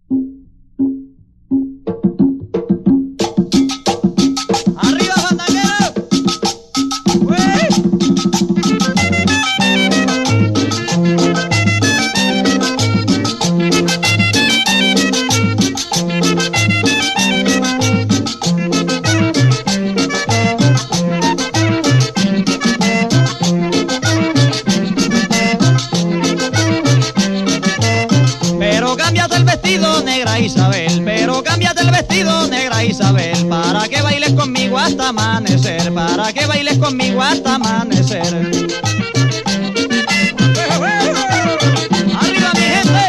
Negra Isabel, pero cámbiate el vestido, negra Isabel, para que bailes conmigo hasta amanecer, para que bailes conmigo hasta amanecer. ¡Arriba mi gente!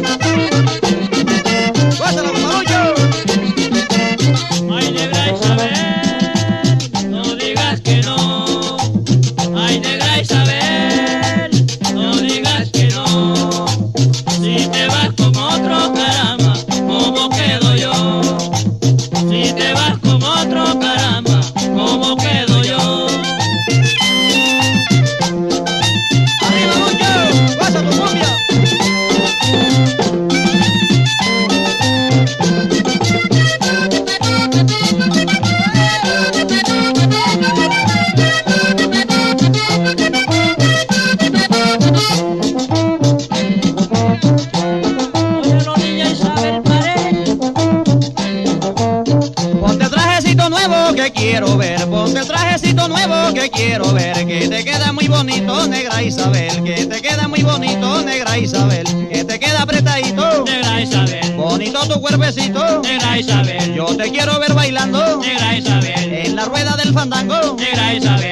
¡Gózalo, Marucho! Ay, negra Isabel, no digas que no. Ay, negra Isabel, no digas que no. Si te vas con otro, caramba, ¿cómo quedo yo? Si te vas con otro, caramba, ¿cómo quedo yo? ¡Arriba, Moncho! ¡Guasa tu cumbia! Óyelo, niña Isabel Paredes. Ponte el trajecito nuevo que quiero ver, ponte el trajecito nuevo que quiero ver, que te queda muy bonito, negra Isabel, que te queda muy bonito, negra Isabel, que te queda apretadito, Negra Isabel, bonito tu cuerpecito, negra Isabel, yo te quiero ver bailando negra Isabel, en la rueda del fandango. negra Isabel.